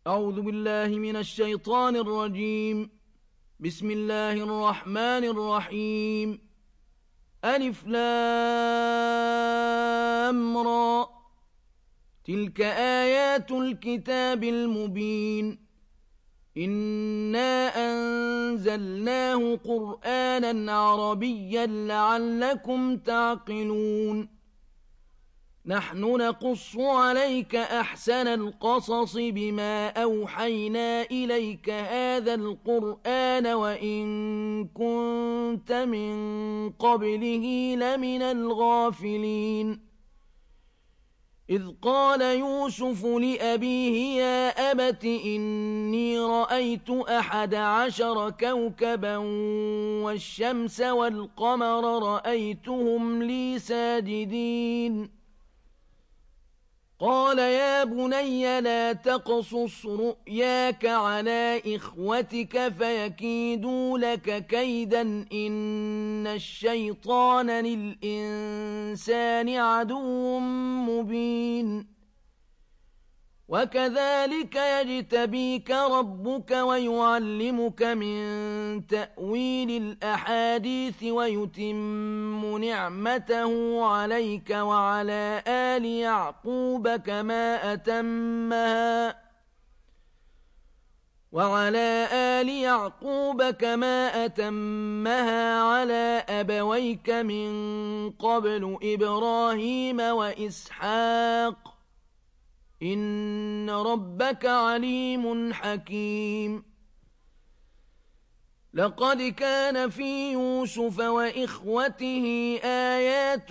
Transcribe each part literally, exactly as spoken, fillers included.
أعوذ بالله من الشيطان الرجيم. بسم الله الرحمن الرحيم. ألف لام را. تلك آيات الكتاب المبين. إنا أنزلناه قرآنا عربيا لعلكم تعقلون. نحن نقص عليك أحسن القصص بما أوحينا إليك هذا القرآن وإن كنت من قبله لمن الغافلين. إذ قال يوسف لأبيه يا أبت إني رأيت أحد عشر كوكبا والشمس والقمر رأيتهم لي ساجدين. قال يا بني لا تقصص رؤياك على إخوتك فيكيدوا لك كيدا إن الشيطان للإنسان عدو مبين. وكذلك يجتبيك ربك ويعلمك من تأويل الأحاديث ويتم نعمته عليك وعلى آل يعقوب كما أتمها وعلى آل يعقوب كما أتمها على أبويك من قبل إبراهيم وإسحاق إن ربك عليم حكيم. لقد كان في يوسف وإخوته آيات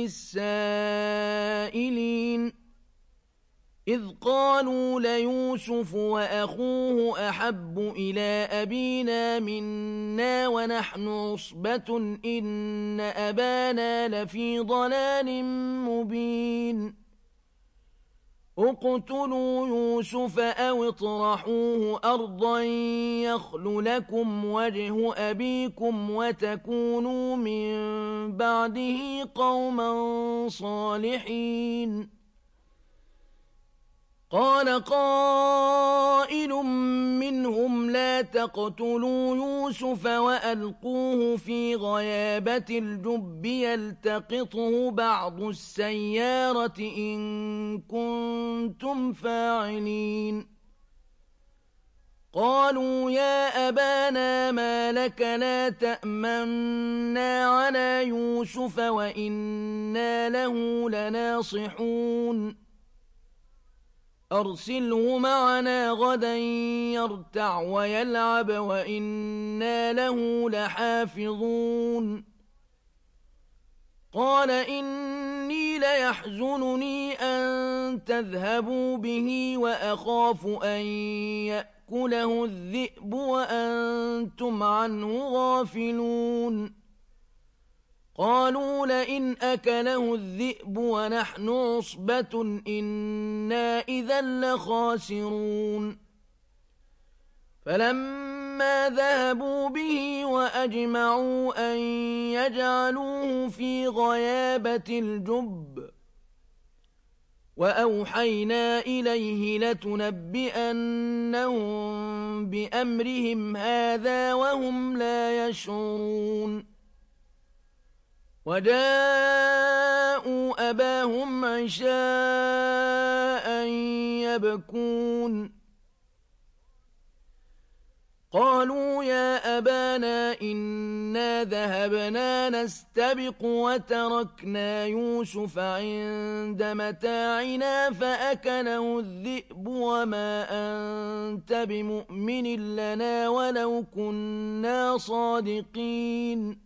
للسائلين إذ قالوا ليوسف وأخوه أحب إلى أبينا منا ونحن عصبة إن أبانا لفي ضلال مبين. اقتلوا يوسف أو اطرحوه أرضا يخل لكم وجه أبيكم وتكونوا من بعده قوما صالحين. قال قائل منهم لا تقتلوا يوسف وألقوه في غيابة الجب يلتقطه بعض السيارة إن كنتم فاعلين. قالوا يا أبانا ما لك لا تأمنا على يوسف وإنا له لناصحون. أرسله معنا غدا يرتع ويلعب وإنا له لحافظون. قال إني ليحزنني أن تذهبوا به وأخاف أن يأكله الذئب وأنتم عنه غافلون. قالوا لئن أكله الذئب ونحن عصبة إنا إذا لخاسرون. فلما ذهبوا به وأجمعوا أن يجعلوه في غيابة الجب وأوحينا إليه لتنبئنهم بأمرهم هذا وهم لا يشعرون. وجاءوا أباهم عشاء يبكون. قالوا يا أبانا إنا ذهبنا نستبق وتركنا يوسف عند متاعنا فأكله الذئب وما أنت بمؤمن لنا ولو كنا صادقين.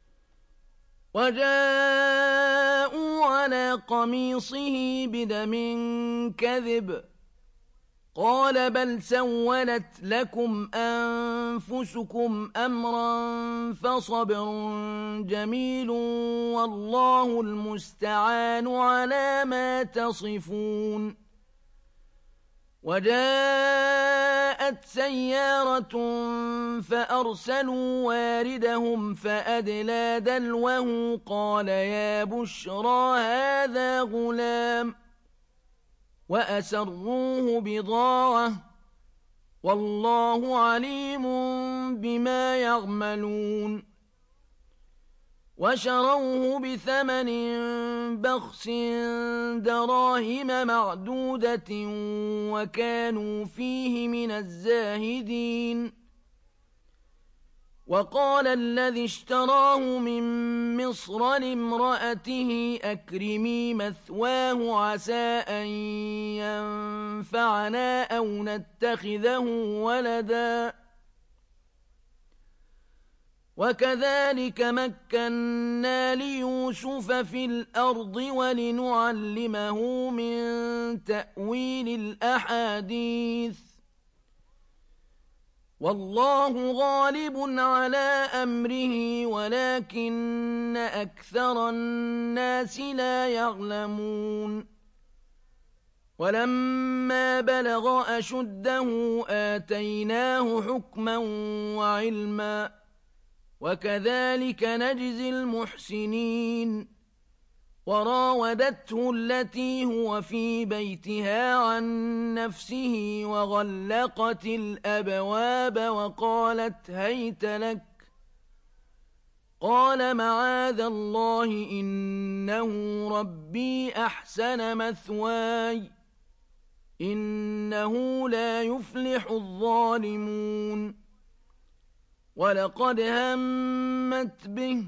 وجاءوا على قميصه بدم كذب قال بل سولت لكم أنفسكم أمرا فصبر جميل والله المستعان على ما تصفون. وجاءت سيارة فأرسلوا واردهم فأدلى دلوه قال يا بشرى هذا غلام وأسروه بضاعة والله عليم بما يعملون وشروه بثمن بخس دراهم معدودة وكانوا فيه من الزاهدين وقال الذي اشتراه من مصر لامرأته أكرمي مثواه عسى أن ينفعنا أو نتخذه ولدا وكذلك مكنا ليوسف في الأرض ولنعلمه من تأويل الأحاديث والله غالب على أمره ولكن أكثر الناس لا يعلمون ولما بلغ أشده آتيناه حكما وعلما وكذلك نجزي المحسنين وراودته التي هو في بيتها عن نفسه وغلقت الأبواب وقالت هيت لك قال معاذ الله إنه ربي أحسن مثواي إنه لا يفلح الظالمون ولقد همت به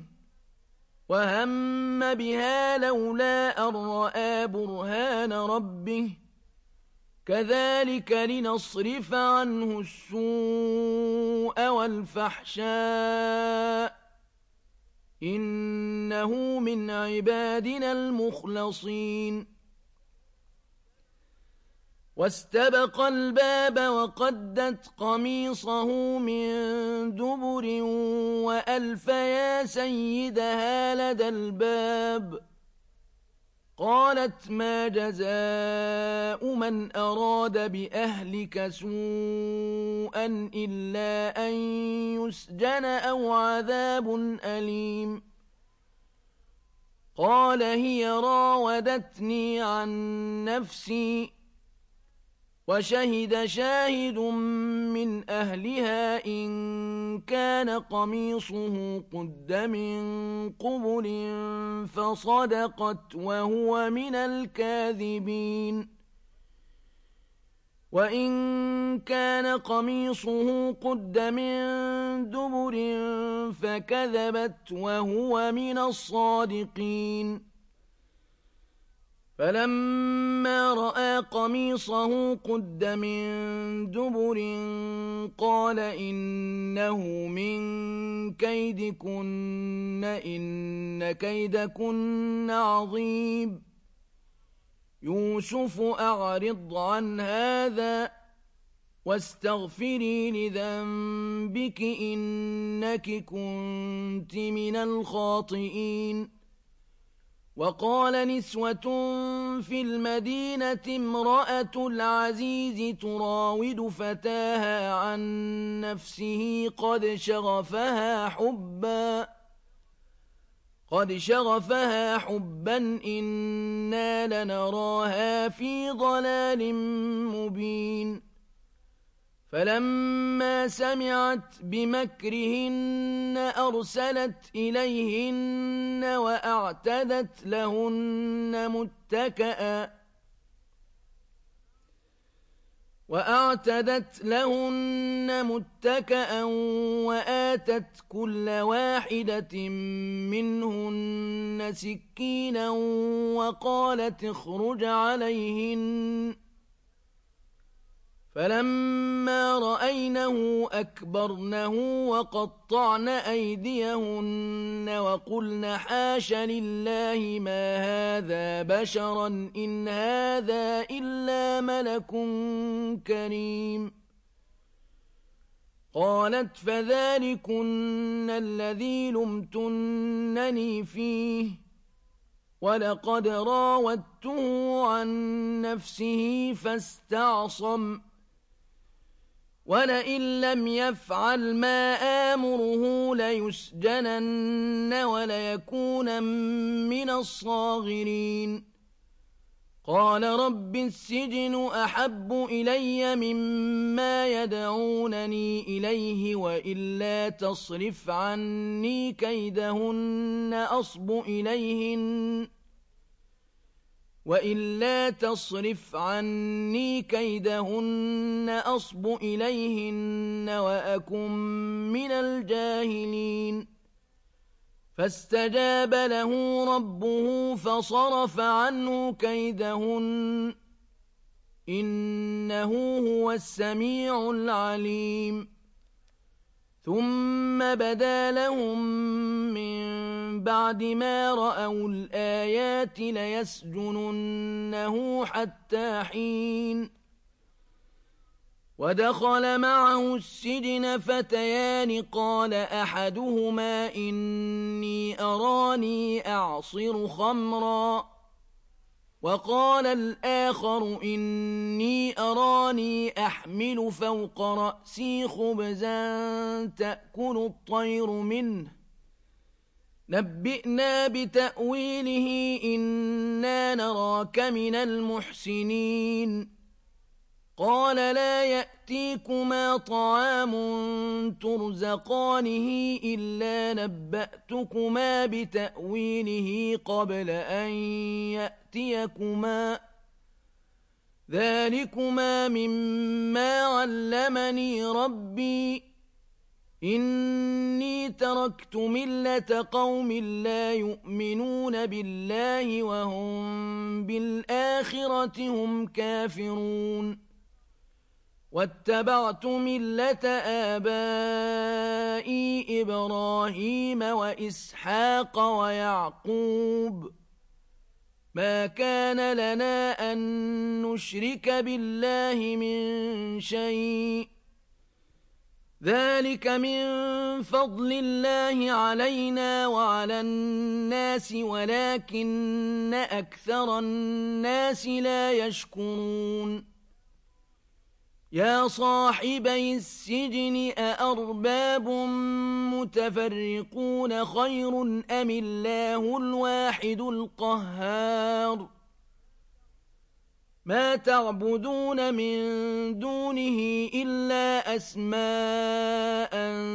وهم بها لولا أن رأى برهان ربه كذلك لنصرف عنه السوء والفحشاء إنه من عبادنا المخلصين واستبق الباب وقدت قميصه من دبر وألف يا سيدها لدى الباب قالت ما جزاء من أراد بأهلك سوءا إلا أن يسجن أو عذاب أليم قال هي راودتني عن نفسي وشهد شاهد من أهلها إن كان قميصه قد من قبل فصدقت وهو من الكاذبين وإن كان قميصه قد من دبر فكذبت وهو من الصادقين فلما رأى قميصه قد من دبر قال إنه من كيدكن إن كيدكن عظيم يوسف أعرض عن هذا واستغفري لذنبك إنك كنت من الخاطئين وقال نسوة في المدينة امرأة العزيز تراود فتاها عن نفسه قد شغفها حبا قد شغفها حبا إنا لنراها في ضلال مبين فلما سمعت بمكرهن أرسلت إليهن وأعتدت لهن متكئا وأعتدت لهن متكئا وآتت كل واحدة منهن سكينا وقالت اخرج عليهن فلما رأينه أكبرنه وقطعن أيديهن وقلن حاش لله ما هذا بشرا إن هذا إلا ملك كريم قالت فذلكن الذي لمتنني فيه ولقد راودته عن نفسه فاستعصم ولئن لم يفعل ما آمره ليسجنن وليكون من الصاغرين قال رب السجن أحب إلي مما يدعونني إليه وإلا تصرف عني كيدهن أصب إليهن وإلا تصرف عني كيدهن أصب إليهن وأكن من الجاهلين فاستجاب له ربه فصرف عنه كيدهن إنه هو السميع العليم ثم بدا لهم من بعد ما رأوا الآيات ليسجننه حتى حين ودخل معه السجن فتيان قال أحدهما إني أراني أعصر خمرا وقال الآخر إني أراني أحمل فوق رأسي خبزا تأكل الطير منه نبئنا بتأويله إنا نراك من المحسنين قال لا يأتيكما طعام ترزقانه إلا نبأتكما بتأويله قبل أن يأتيكما ذلكما مما علمني ربي إني تركت ملة قوم لا يؤمنون بالله وهم بالآخرة هم كافرون واتبعت ملة آبائي إبراهيم وإسحاق ويعقوب ما كان لنا أن نشرك بالله من شيء ذلك من فضل الله علينا وعلى الناس ولكن أكثر الناس لا يشكرون يا صاحبي السجن أأرباب متفرقون خير أم الله الواحد القهار ما تعبدون من دونه إلا أسماء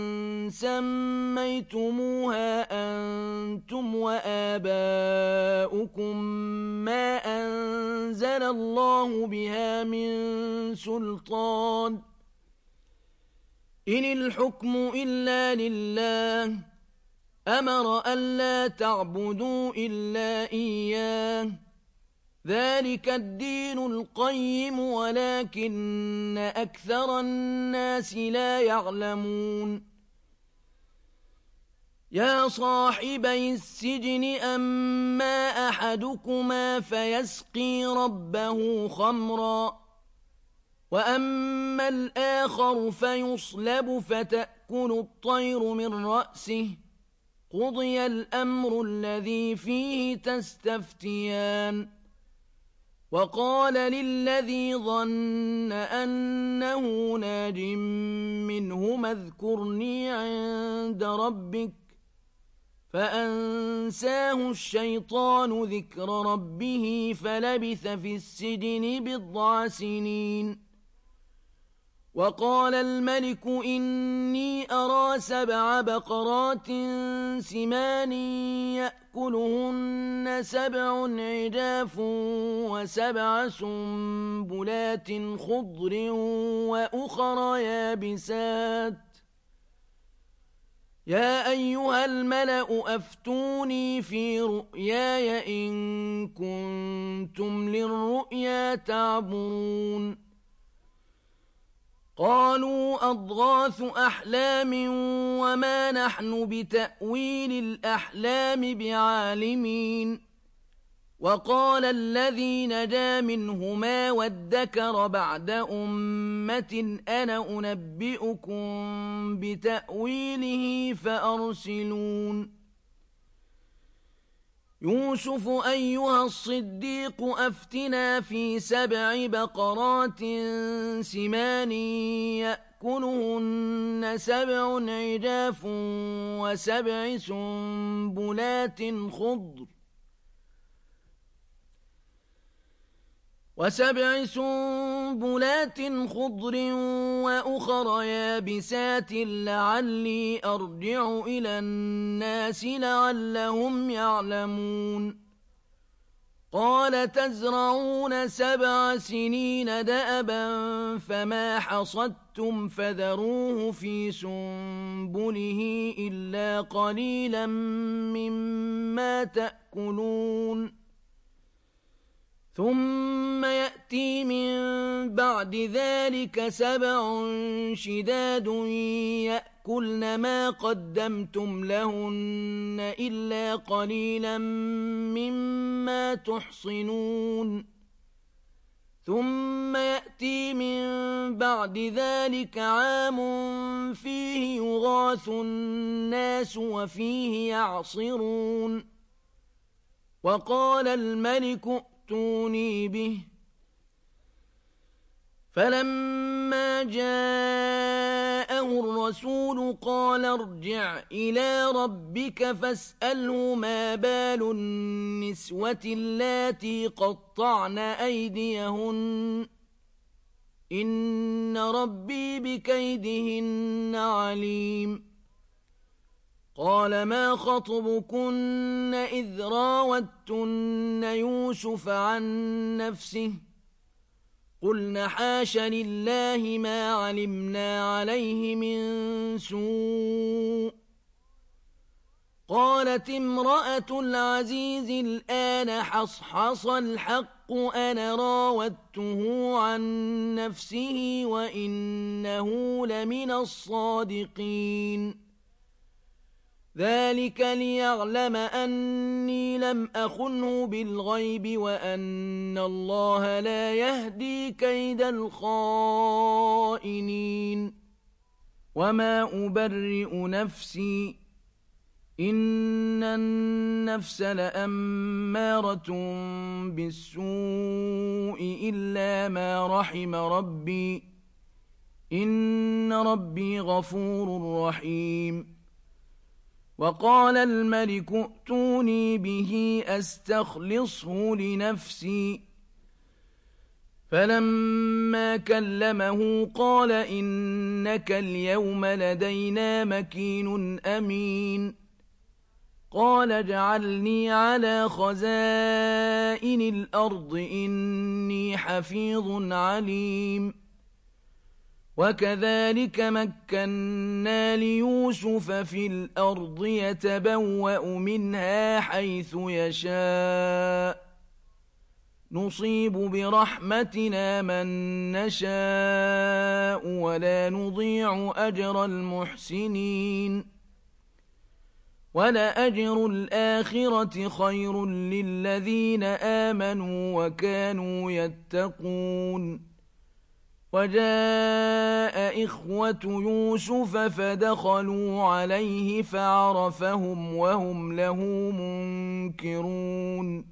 سميتموها أنتم وآباؤكم ما أنزل الله بها من سلطان إن الحكم إلا لله أمر ألا تعبدوا إلا إياه ذلك الدين القيم ولكن أكثر الناس لا يعلمون يا صاحبي السجن أما أحدكما فيسقي ربه خمرا وأما الآخر فيصلب فتأكل الطير من رأسه قضي الأمر الذي فيه تستفتيان وقال للذي ظن أنه ناج منهما اذكرني عند ربك فأنساه الشيطان ذكر ربه فلبث في السجن بضع سنين وقال الملك إني أرى سبع بقرات سمان يأكلهن سبع عجاف وسبع سنبلات خضر وأخر يابسات يا أيها الملأ أفتوني في رؤياي إن كنتم للرؤيا تعبرون قالوا أضغاث أحلام وما نحن بتأويل الأحلام بعالمين وقال الذي نجا منهما وادكر بعد أمة أنا أنبئكم بتأويله فأرسلون يوسف أيها الصديق أفتنا في سبع بقرات سمان يأكلهن سبع عجاف وسبع سنبلات خضر وسبع سنبلات خضر وأخر يابسات لعلي أرجع إلى الناس لعلهم يعلمون قال تزرعون سبع سنين دأبا فما حصدتم فذروه في سنبله إلا قليلا مما تأكلون ثم يأتي من بعد ذلك سبع شداد يأكلن ما قدمتم لهن إلا قليلا مما تحصنون ثم يأتي من بعد ذلك عام فيه يغاث الناس وفيه يعصرون وقال الملك ائتوني به فلما جاءه الرسول قال ارجع إلى ربك فاسأله ما بال النسوة اللاتي قطعن أيديهن إن ربي بكيدهن عليم قال ما خطبكن إذ راوتن يوسف عن نفسه قلن حاش لله ما علمنا عليه من سوء قالت امرأة العزيز الآن حصحص الحق أنا راودته عن نفسه وإنه لمن الصادقين ذلك ليعلم أني لم أخنه بالغيب وأن الله لا يهدي كيد الخائنين وما أبرئ نفسي إن النفس لأمارة بالسوء إلا ما رحم ربي إن ربي غفور رحيم وقال الملك ائتوني به أستخلصه لنفسي فلما كلمه قال إنك اليوم لدينا مكين أمين قال اجعلني على خزائن الأرض إني حفيظ عليم وكذلك مكنا ليوسف في الأرض يتبوأ منها حيث يشاء نصيب برحمتنا من نشاء ولا نضيع أجر المحسنين ولأجر الآخرة خير للذين آمنوا وكانوا يتقون وجاء إخوة يوسف فدخلوا عليه فعرفهم وهم له منكرون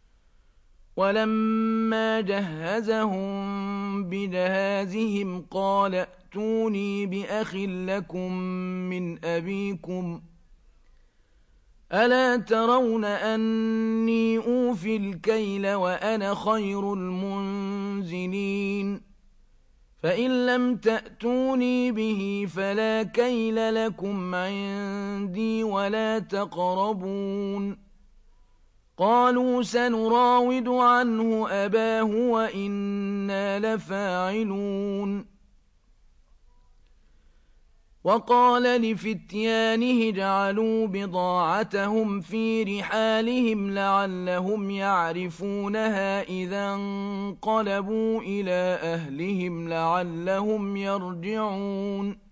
ولما جهزهم بجهازهم قال ائتوني بأخ لكم من أبيكم ألا ترون أني أوفي الكيل وأنا خير المنزلين فإن لم تأتوني به فلا كيل لكم عندي ولا تقربون قالوا سنراود عنه أباه وإنا لفاعلون وقال لفتيانه اجعلوا بضاعتهم في رحالهم لعلهم يعرفونها إذا انقلبوا إلى أهلهم لعلهم يرجعون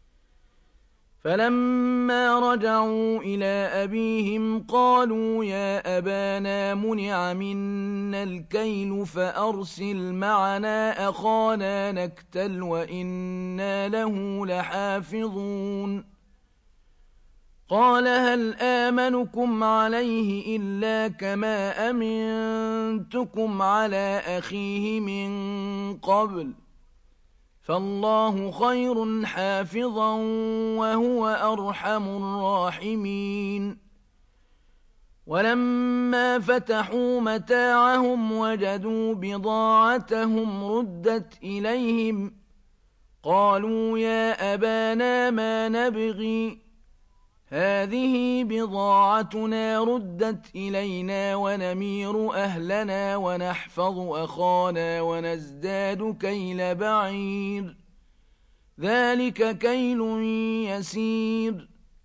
فلما رجعوا إلى أبيهم قالوا يا أبانا منع منا الكيل فأرسل معنا أخانا نكتل وإنا له لحافظون قال هل آمنكم عليه إلا كما أمنتكم على أخيه من قبل فالله خير حافظا وهو أرحم الراحمين ولما فتحوا متاعهم وجدوا بضاعتهم ردت إليهم قالوا يا أبانا ما نبغي هذه بضاعتنا ردت إلينا ونمير أهلنا ونحفظ أخانا ونزداد كيل بعير ذلك كيل يسير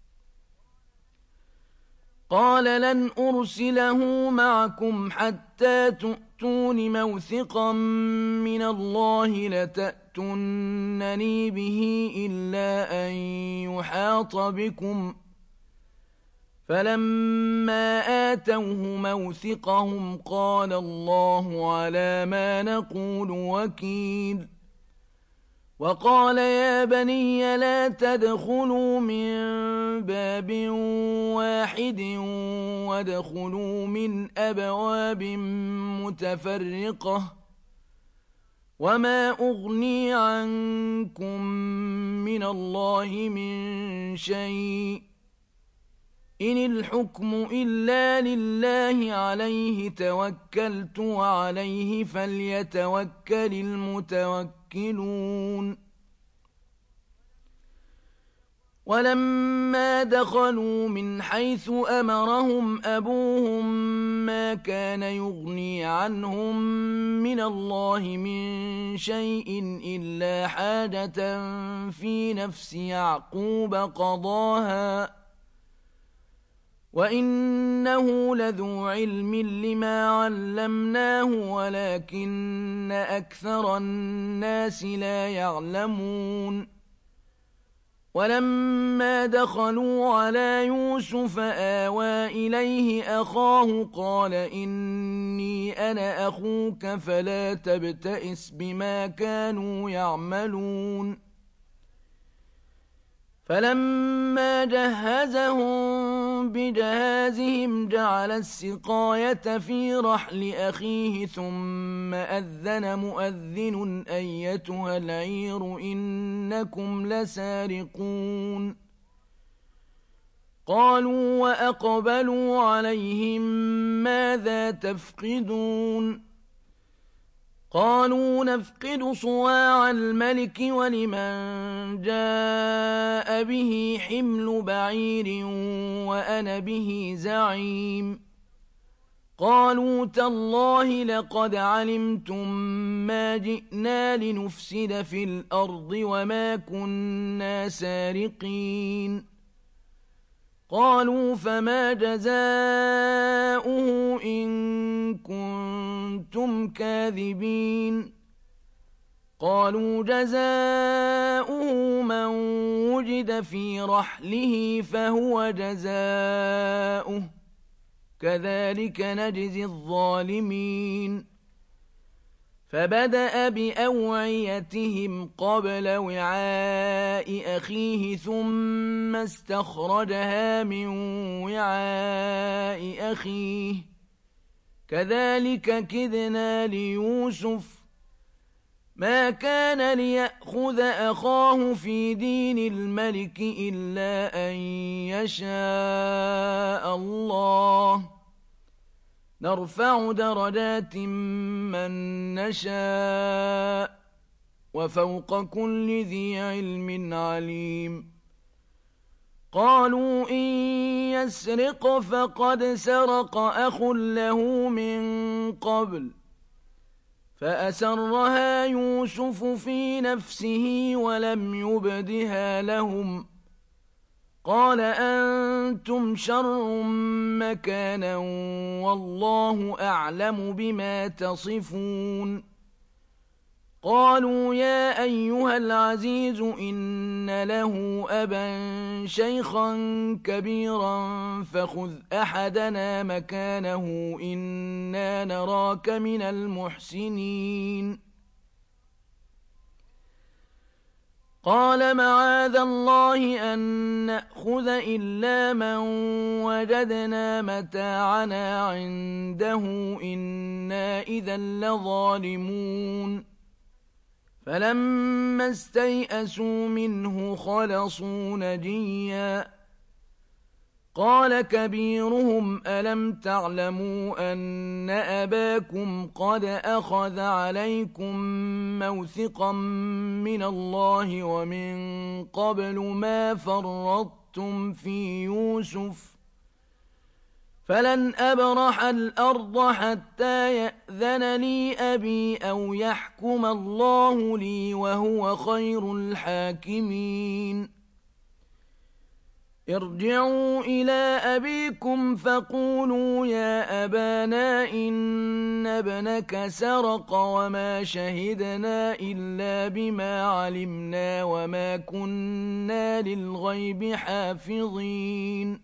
قال لن أرسله معكم حتى تؤتون موثقا من الله لتأتونني به إلا أن يحاط بكم فلما آتوه موثقهم قال الله على ما نقول وكيل وقال يا بني لا تدخلوا من باب واحد وادخلوا من أبواب متفرقة وما أغني عنكم من الله من شيء إن الحكم إلا لله عليه توكلت وعليه فليتوكل المتوكلون ولما دخلوا من حيث أمرهم أبوهم ما كان يغني عنهم من الله من شيء إلا حاجة في نفس يعقوب قضاها وإنه لذو علم لما علمناه ولكن أكثر الناس لا يعلمون ولما دخلوا على يوسف آوى إليه أخاه قال إني أنا أخوك فلا تبتئس بما كانوا يعملون فلما جهزهم بجهازهم جعل السقاية في رحل أخيه ثم أذن مؤذن أيتها العير إنكم لسارقون قالوا وأقبلوا عليهم ماذا تفقدون قالوا نفقد صواع الملك ولمن جاء به حمل بعير وأنا به زعيم قالوا تالله لقد علمتم ما جئنا لنفسد في الأرض وما كنا سارقين قالوا فما جزاؤه إن كنتم كاذبين قالوا جزاؤه من وجد في رحله فهو جزاؤه كذلك نجزي الظالمين فبدأ بأوعيتهم قبل وعاء أخيه ثم استخرجها من وعاء أخيه كذلك كدنا ليوسف ما كان ليأخذ أخاه في دين الملك إلا أن يشاء الله نرفع درجات من نشاء وفوق كل ذي علم عليم قالوا إن يسرق فقد سرق أخ له من قبل فأسرها يوسف في نفسه ولم يبدها لهم قال أنتم شر مكانا والله أعلم بما تصفون قالوا يا أيها العزيز إن له أبا شيخا كبيرا فخذ أحدنا مكانه إنا نراك من المحسنين قال معاذ الله أن نأخذ إلا من وجدنا متاعنا عنده إنا إذا لظالمون فلما استيئسوا منه خلصوا نجيا قال كبيرهم ألم تعلموا أن أباكم قد أخذ عليكم موثقا من الله ومن قبل ما فرطتم في يوسف فلن أبرح الأرض حتى يأذن لي أبي أو يحكم الله لي وهو خير الحاكمين ارجعوا إلى أبيكم فقولوا يا أبانا إن ابنك سرق وما شهدنا إلا بما علمنا وما كنا للغيب حافظين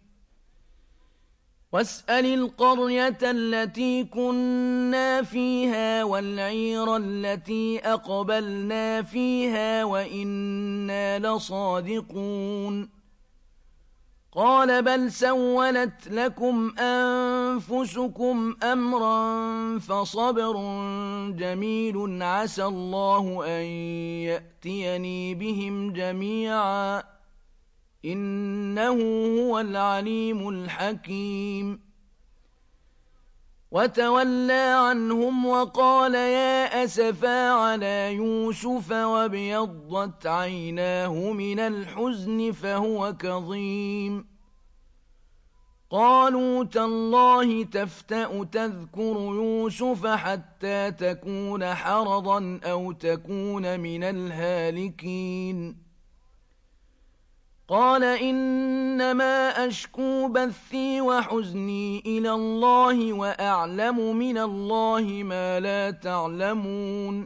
واسأل القرية التي كنا فيها والعير التي أقبلنا فيها وإنا لصادقون قال بل سولت لكم أنفسكم أمرا فصبر جميل عسى الله أن يأتيني بهم جميعا إنه هو العليم الحكيم وتولى عنهم وقال يا أسفا على يوسف وابيضت عيناه من الحزن فهو كظيم قالوا تالله تفتأ تذكر يوسف حتى تكون حرضا أو تكون من الهالكين قال إنما أشكو بثي وحزني إلى الله وأعلم من الله ما لا تعلمون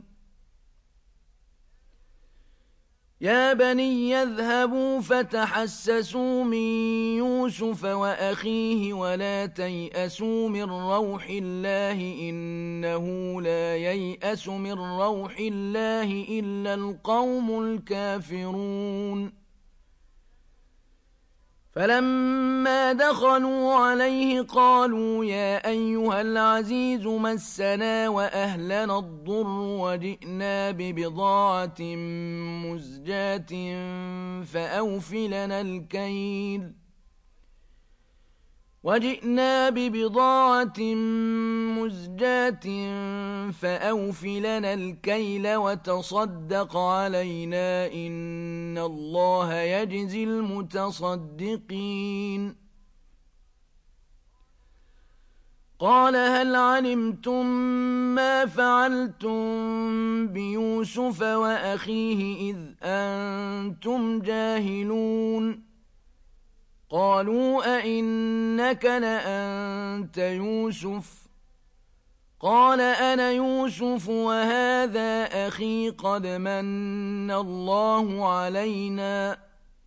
يا بني يذهبوا فتحسسوا من يوسف وأخيه ولا تيأسوا من روح الله إنه لا ييأس من روح الله إلا القوم الكافرون فلما دخلوا عليه قالوا يا أيها العزيز مسنا وأهلنا الضر وجئنا ببضاعة مزجاة فأوف لنا الكيل وجئنا ببضاعة مزجاة فأوف لنا الكيل وتصدق علينا إن الله يجزي المتصدقين قال هل علمتم ما فعلتم بيوسف وأخيه إذ أنتم جاهلون قالوا أئنك لأنت يوسف قال أنا يوسف وهذا أخي قد من الله علينا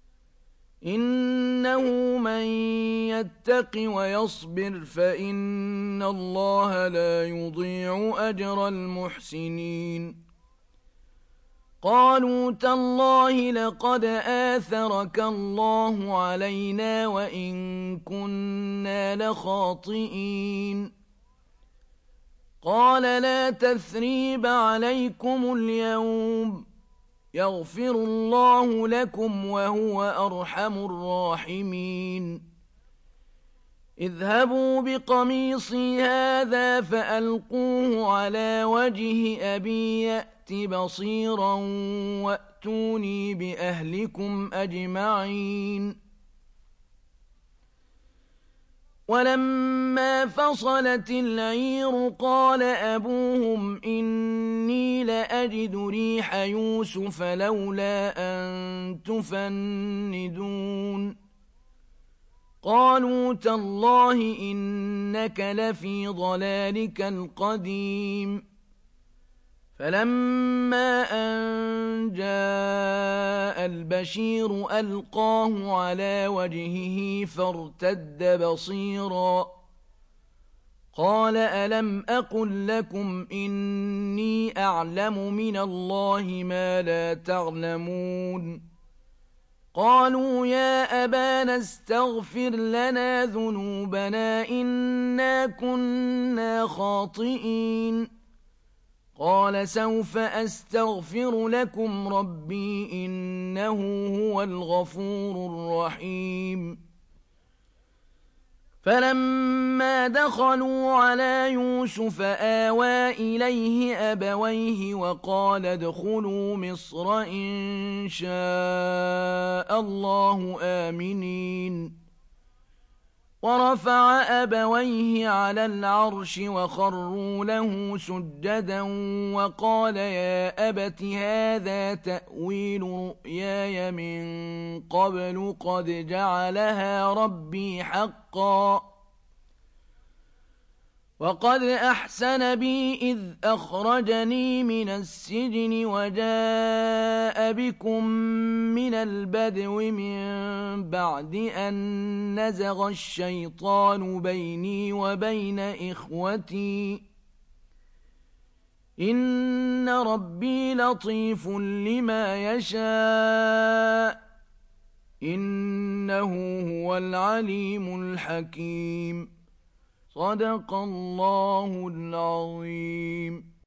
إنه من يتق ويصبر فإن الله لا يضيع أجر المحسنين قالوا تالله لقد آثرك الله علينا وإن كنا لخاطئين قال لا تثريب عليكم اليوم يغفر الله لكم وهو أرحم الراحمين اذهبوا بقميصي هذا فألقوه على وجه أبي يأت بصيرا وأتوني بأهلكم أجمعين ولما فصلت العير قال أبوهم إني لأجد ريح يوسف لولا أن تفندون قالوا تالله إنك لفي ضلالك القديم فلما أن جاء البشير ألقاه على وجهه فارتد بصيرا قال ألم أقل لكم إني أعلم من الله ما لا تعلمون قالوا يا أبانا استغفر لنا ذنوبنا إنا كنا خاطئين قال سوف أستغفر لكم ربي إنه هو الغفور الرحيم فلما دخلوا على يوسف آوى إليه أبويه وقال ادخلوا مصر إن شاء الله آمنين ورفع أبويه على العرش وخروا له سجدا وقال يا أبت هذا تأويل رؤياي من قبل قد جعلها ربي حقا وقد أحسن بي إذ أخرجني من السجن وجاء بكم من البدو من بعد أن نزغ الشيطان بيني وبين إخوتي إن ربي لطيف لما يشاء إنه هو العليم الحكيم صدق الله العظيم